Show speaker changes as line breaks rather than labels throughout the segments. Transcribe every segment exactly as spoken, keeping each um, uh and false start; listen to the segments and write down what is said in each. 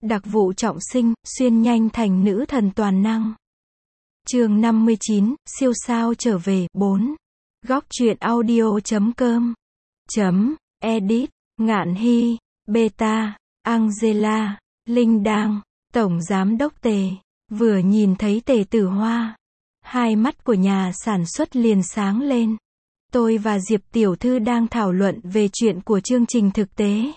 Đặc vụ trọng sinh, xuyên nhanh thành nữ thần toàn năng. Chương năm mươi chín, siêu sao trở về, bốn. Góc truyện audio chấm com. Chấm, edit, Ngạn Hy, Beta, Angela, Linh Đang, Tổng Giám đốc Tề. Vừa nhìn thấy Tề Tử Hoa, hai mắt của nhà sản xuất liền sáng lên. Tôi và Diệp Tiểu Thư đang thảo luận về chuyện của chương trình thực tế.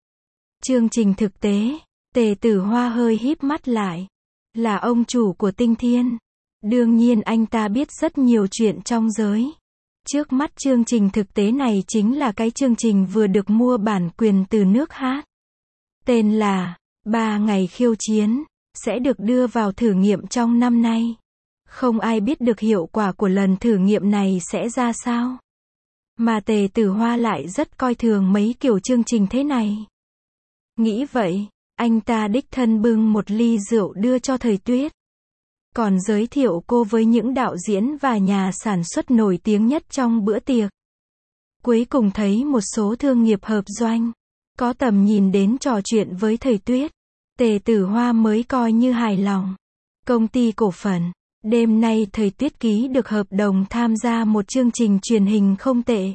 Chương trình thực tế, Tề Tử Hoa hơi híp mắt lại. Là ông chủ của Tinh Thiên. Đương nhiên anh ta biết rất nhiều chuyện trong giới. Trước mắt chương trình thực tế này chính là cái chương trình vừa được mua bản quyền từ nước hát. Tên là Ba Ngày Khiêu Chiến, sẽ được đưa vào thử nghiệm trong năm nay. Không ai biết được hiệu quả của lần thử nghiệm này sẽ ra sao. Mà Tề Tử Hoa lại rất coi thường mấy kiểu chương trình thế này. Nghĩ vậy, anh ta đích thân bưng một ly rượu đưa cho Thời Tuyết. Còn giới thiệu cô với những đạo diễn và nhà sản xuất nổi tiếng nhất trong bữa tiệc. Cuối cùng thấy một số thương nghiệp hợp doanh, có tầm nhìn đến trò chuyện với Thời Tuyết. Tề Tử Hoa mới coi như hài lòng. Công ty cổ phần. Đêm nay Thời Tuyết ký được hợp đồng tham gia một chương trình truyền hình không tệ.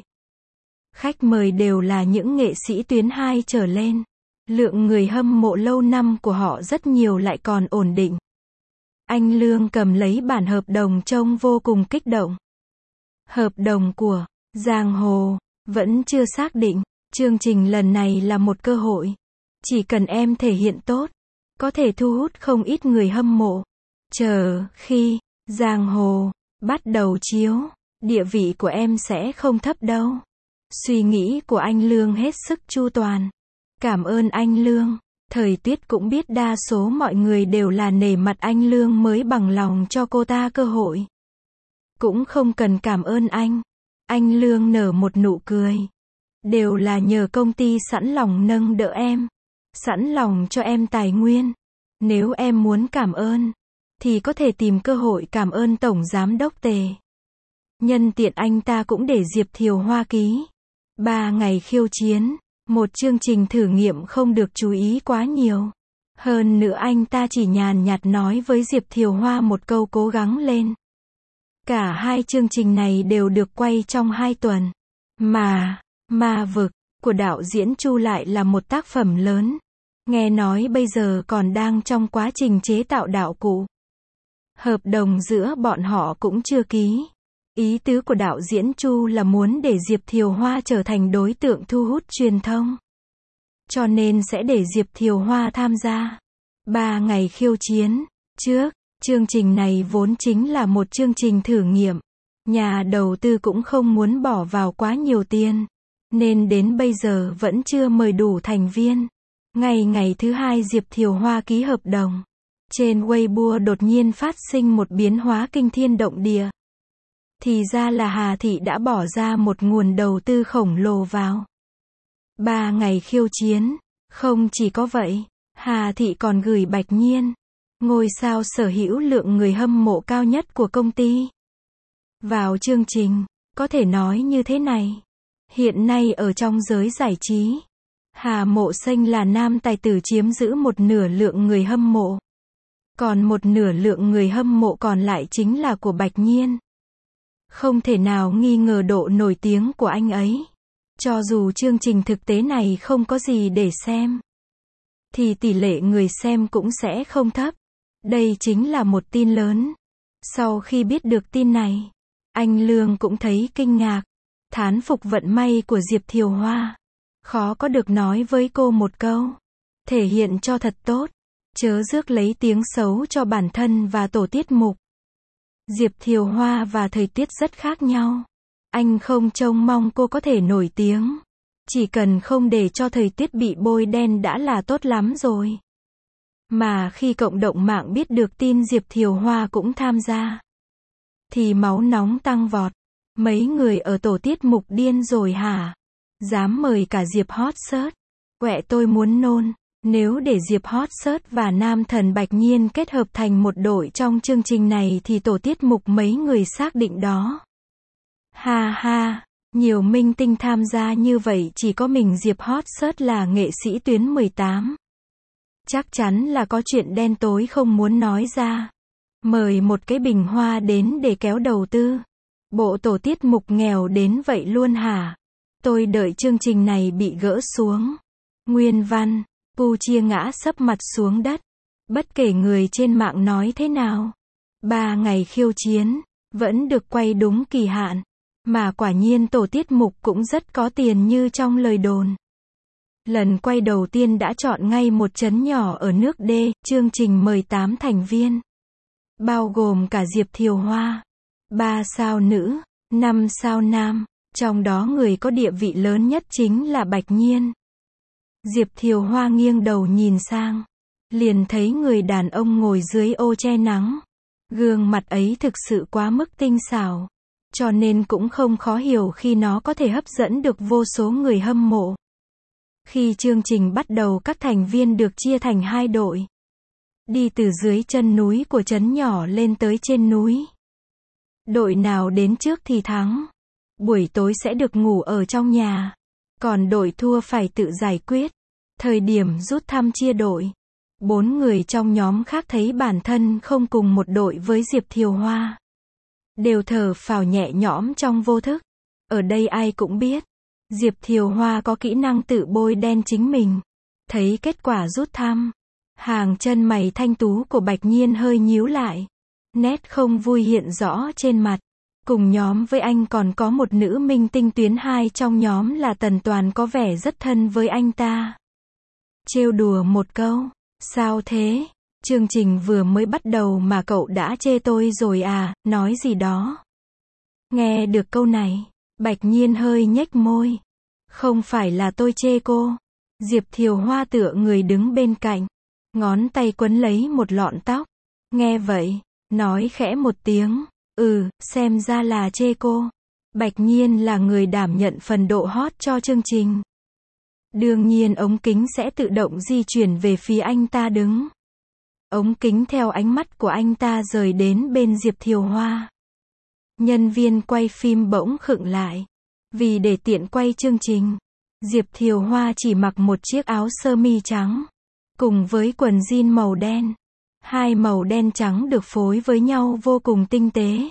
Khách mời đều là những nghệ sĩ tuyến hai trở lên. Lượng người hâm mộ lâu năm của họ rất nhiều lại còn ổn định. Anh Lương cầm lấy bản hợp đồng trông vô cùng kích động. Hợp đồng của Giang Hồ vẫn chưa xác định. Chương trình lần này là một cơ hội. Chỉ cần em thể hiện tốt, có thể thu hút không ít người hâm mộ. Chờ khi Giang Hồ bắt đầu chiếu, địa vị của em sẽ không thấp đâu. Suy nghĩ của anh Lương hết sức chu toàn. Cảm ơn anh Lương. Thời Tuyết cũng biết đa số mọi người đều là nể mặt anh Lương mới bằng lòng cho cô ta cơ hội. Cũng không cần cảm ơn anh. Anh Lương nở một nụ cười. Đều là nhờ công ty sẵn lòng nâng đỡ em. Sẵn lòng cho em tài nguyên. Nếu em muốn cảm ơn, thì có thể tìm cơ hội cảm ơn Tổng Giám đốc Tề. Nhân tiện anh ta cũng để Diệp Thiều Hoa ký. Ba Ngày Khiêu Chiến. Một chương trình thử nghiệm không được chú ý quá nhiều. Hơn nữa anh ta chỉ nhàn nhạt nói với Diệp Thiều Hoa một câu cố gắng lên. Cả hai chương trình này đều được quay trong hai tuần. Mà, Ma Vực, của đạo diễn Chu lại là một tác phẩm lớn. Nghe nói bây giờ còn đang trong quá trình chế tạo đạo cụ. Hợp đồng giữa bọn họ cũng chưa ký. Ý tứ của đạo diễn Chu là muốn để Diệp Thiều Hoa trở thành đối tượng thu hút truyền thông. Cho nên sẽ để Diệp Thiều Hoa tham gia. Ba Ngày Khiêu Chiến. Trước, chương trình này vốn chính là một chương trình thử nghiệm. Nhà đầu tư cũng không muốn bỏ vào quá nhiều tiền. Nên đến bây giờ vẫn chưa mời đủ thành viên. Ngày ngày thứ hai Diệp Thiều Hoa ký hợp đồng. Trên Weibo đột nhiên phát sinh một biến hóa kinh thiên động địa. Thì ra là Hà Thị đã bỏ ra một nguồn đầu tư khổng lồ vào Ba Ngày Khiêu Chiến. Không chỉ có vậy, Hà Thị còn gửi Bạch Nhiên, ngôi sao sở hữu lượng người hâm mộ cao nhất của công ty, vào chương trình. Có thể nói như thế này. Hiện nay ở trong giới giải trí, Hà Mộ Xanh là nam tài tử chiếm giữ một nửa lượng người hâm mộ. Còn một nửa lượng người hâm mộ còn lại chính là của Bạch Nhiên. Không thể nào nghi ngờ độ nổi tiếng của anh ấy. Cho dù chương trình thực tế này không có gì để xem, thì tỷ lệ người xem cũng sẽ không thấp. Đây chính là một tin lớn. Sau khi biết được tin này, anh Lương cũng thấy kinh ngạc. Thán phục vận may của Diệp Thiều Hoa. Khó có được nói với cô một câu. Thể hiện cho thật tốt. Chớ rước lấy tiếng xấu cho bản thân và tổ tiết mục. Diệp Thiều Hoa và Thời Tuyết rất khác nhau. Anh không trông mong cô có thể nổi tiếng. Chỉ cần không để cho Thời Tuyết bị bôi đen đã là tốt lắm rồi. Mà khi cộng đồng mạng biết được tin Diệp Thiều Hoa cũng tham gia, thì máu nóng tăng vọt. Mấy người ở tổ tiết mục điên rồi hả? Dám mời cả Diệp Hot Search. Quẹ tôi muốn nôn. Nếu để Diệp Hot Search và nam thần Bạch Nhiên kết hợp thành một đội trong chương trình này thì tổ tiết mục mấy người xác định đó. Ha ha, nhiều minh tinh tham gia như vậy chỉ có mình Diệp Hot Search là nghệ sĩ tuyến mười tám. Chắc chắn là có chuyện đen tối không muốn nói ra. Mời một cái bình hoa đến để kéo đầu tư. Bộ tổ tiết mục nghèo đến vậy luôn hả? Tôi đợi chương trình này bị gỡ xuống. Nguyên văn, Pu Chia ngã sấp mặt xuống đất. Bất kể người trên mạng nói thế nào. Ba ngày khiêu chiến, vẫn được quay đúng kỳ hạn. Mà quả nhiên tổ tiết mục cũng rất có tiền như trong lời đồn. Lần quay đầu tiên đã chọn ngay một trấn nhỏ ở nước D, chương trình mời tám thành viên. Bao gồm cả Diệp Thiều Hoa. ba sao nữ, năm sao nam, trong đó người có địa vị lớn nhất chính là Bạch Nhiên. Diệp Thiều Hoa nghiêng đầu nhìn sang, liền thấy người đàn ông ngồi dưới ô che nắng. Gương mặt ấy thực sự quá mức tinh xảo, cho nên cũng không khó hiểu khi nó có thể hấp dẫn được vô số người hâm mộ. Khi chương trình bắt đầu, các thành viên được chia thành hai đội. Đi từ dưới chân núi của trấn nhỏ lên tới trên núi. Đội nào đến trước thì thắng. Buổi tối sẽ được ngủ ở trong nhà. Còn đội thua phải tự giải quyết. Thời điểm rút thăm chia đội. Bốn người trong nhóm khác thấy bản thân không cùng một đội với Diệp Thiều Hoa. Đều thở phào nhẹ nhõm trong vô thức. Ở đây ai cũng biết. Diệp Thiều Hoa có kỹ năng tự bôi đen chính mình. Thấy kết quả rút thăm. Hàng chân mày thanh tú của Bạch Nhiên hơi nhíu lại. Nét không vui hiện rõ trên mặt. Cùng nhóm với anh còn có một nữ minh tinh tuyến hai trong nhóm là Tần Toàn, có vẻ rất thân với anh ta. Trêu đùa một câu. Sao thế? Chương trình vừa mới bắt đầu mà cậu đã chê tôi rồi à, nói gì đó. Nghe được câu này, Bạch Nhiên hơi nhếch môi. Không phải là tôi chê cô. Diệp Thiều Hoa tựa người đứng bên cạnh. Ngón tay quấn lấy một lọn tóc. Nghe vậy, nói khẽ một tiếng. Ừ, xem ra là chê cô. Bạch Nhiên là người đảm nhận phần độ hot cho chương trình. Đương nhiên ống kính sẽ tự động di chuyển về phía anh ta đứng. Ống kính theo ánh mắt của anh ta rời đến bên Diệp Thiều Hoa. Nhân viên quay phim bỗng khựng lại. Vì để tiện quay chương trình, Diệp Thiều Hoa chỉ mặc một chiếc áo sơ mi trắng, cùng với quần jean màu đen. Hai màu đen trắng được phối với nhau vô cùng tinh tế.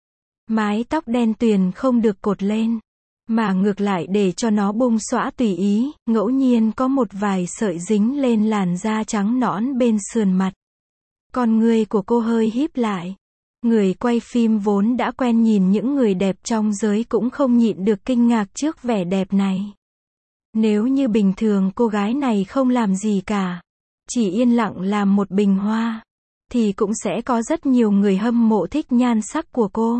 Mái tóc đen tuyền không được cột lên, mà ngược lại để cho nó bung xõa tùy ý, ngẫu nhiên có một vài sợi dính lên làn da trắng nõn bên sườn mặt. Con người của cô hơi híp lại. Người quay phim vốn đã quen nhìn những người đẹp trong giới cũng không nhịn được kinh ngạc trước vẻ đẹp này. Nếu như bình thường cô gái này không làm gì cả, chỉ yên lặng làm một bình hoa, thì cũng sẽ có rất nhiều người hâm mộ thích nhan sắc của cô.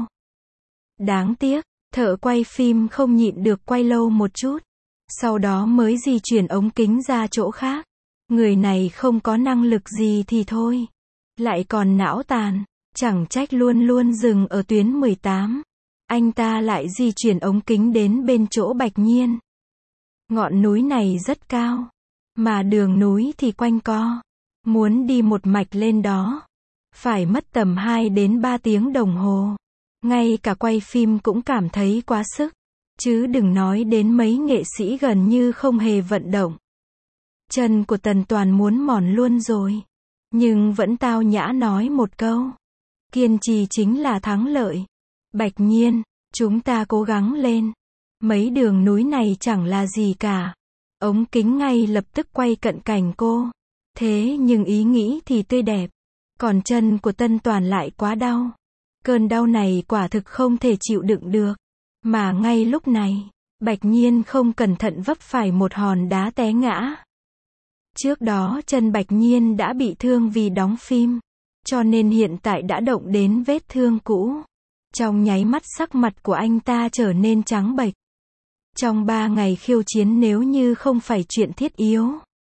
Đáng tiếc, thợ quay phim không nhịn được quay lâu một chút, sau đó mới di chuyển ống kính ra chỗ khác. Người này không có năng lực gì thì thôi, lại còn não tàn, chẳng trách luôn luôn dừng ở tuyến mười tám. Anh ta lại di chuyển ống kính đến bên chỗ Bạch Nhiên. Ngọn núi này rất cao, mà đường núi thì quanh co. Muốn đi một mạch lên đó, phải mất tầm hai đến ba tiếng đồng hồ. Ngay cả quay phim cũng cảm thấy quá sức, chứ đừng nói đến mấy nghệ sĩ gần như không hề vận động. Chân của Tần Toàn muốn mòn luôn rồi, nhưng vẫn tao nhã nói một câu. Kiên trì chính là thắng lợi. Bạch Nhiên, chúng ta cố gắng lên. Mấy đường núi này chẳng là gì cả. Ống kính ngay lập tức quay cận cảnh cô. Thế nhưng ý nghĩ thì tươi đẹp. Còn chân của Tân Toàn lại quá đau. Cơn đau này quả thực không thể chịu đựng được. Mà ngay lúc này, Bạch Nhiên không cẩn thận vấp phải một hòn đá té ngã. Trước đó chân Bạch Nhiên đã bị thương vì đóng phim, cho nên hiện tại đã động đến vết thương cũ. Trong nháy mắt sắc mặt của anh ta trở nên trắng bệch. Trong ba ngày khiêu chiến, nếu như không phải chuyện thiết yếu,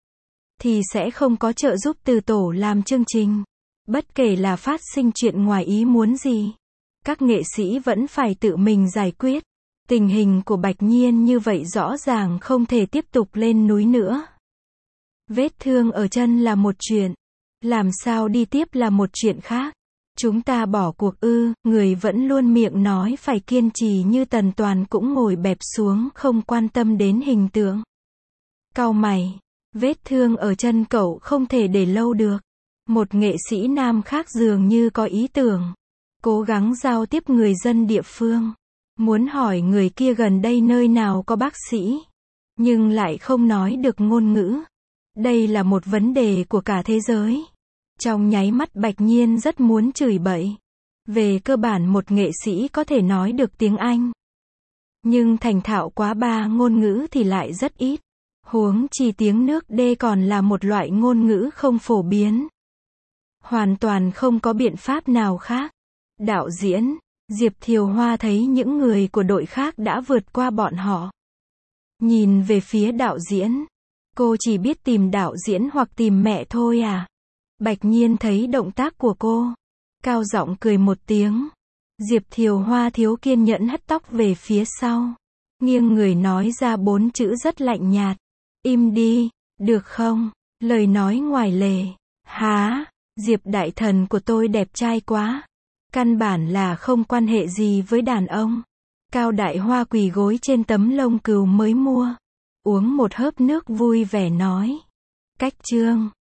thì sẽ không có trợ giúp từ tổ làm chương trình. Bất kể là phát sinh chuyện ngoài ý muốn gì, các nghệ sĩ vẫn phải tự mình giải quyết. Tình hình của Bạch Nhiên như vậy rõ ràng không thể tiếp tục lên núi nữa. Vết thương ở chân là một chuyện, làm sao đi tiếp là một chuyện khác. Chúng ta bỏ cuộc ư? Người vẫn luôn miệng nói phải kiên trì như Tần Toàn cũng ngồi bẹp xuống, không quan tâm đến hình tượng. Cau mày, Vết thương ở chân cậu không thể để lâu được. Một nghệ sĩ nam khác dường như có ý tưởng. Cố gắng giao tiếp người dân địa phương. Muốn hỏi người kia gần đây nơi nào có bác sĩ. Nhưng lại không nói được ngôn ngữ. Đây là một vấn đề của cả thế giới. Trong nháy mắt Bạch Nhiên rất muốn chửi bậy. Về cơ bản một nghệ sĩ có thể nói được tiếng Anh. Nhưng thành thạo quá ba ngôn ngữ thì lại rất ít. Huống chi tiếng nước D còn là một loại ngôn ngữ không phổ biến. Hoàn toàn không có biện pháp nào khác. Đạo diễn, Diệp Thiều Hoa thấy những người của đội khác đã vượt qua bọn họ. Nhìn về phía đạo diễn. Cô chỉ biết tìm đạo diễn hoặc tìm mẹ thôi à? Bạch Nhiên thấy động tác của cô. Cao giọng cười một tiếng. Diệp Thiều Hoa thiếu kiên nhẫn hất tóc về phía sau. Nghiêng người nói ra bốn chữ rất lạnh nhạt. Im đi, được không? Lời nói ngoài lề. Há, Diệp đại thần của tôi đẹp trai quá. Căn bản là không quan hệ gì với đàn ông. Cao Đại Hoa quỳ gối trên tấm lông cừu mới mua. Uống một hớp nước vui vẻ nói. Cách chương.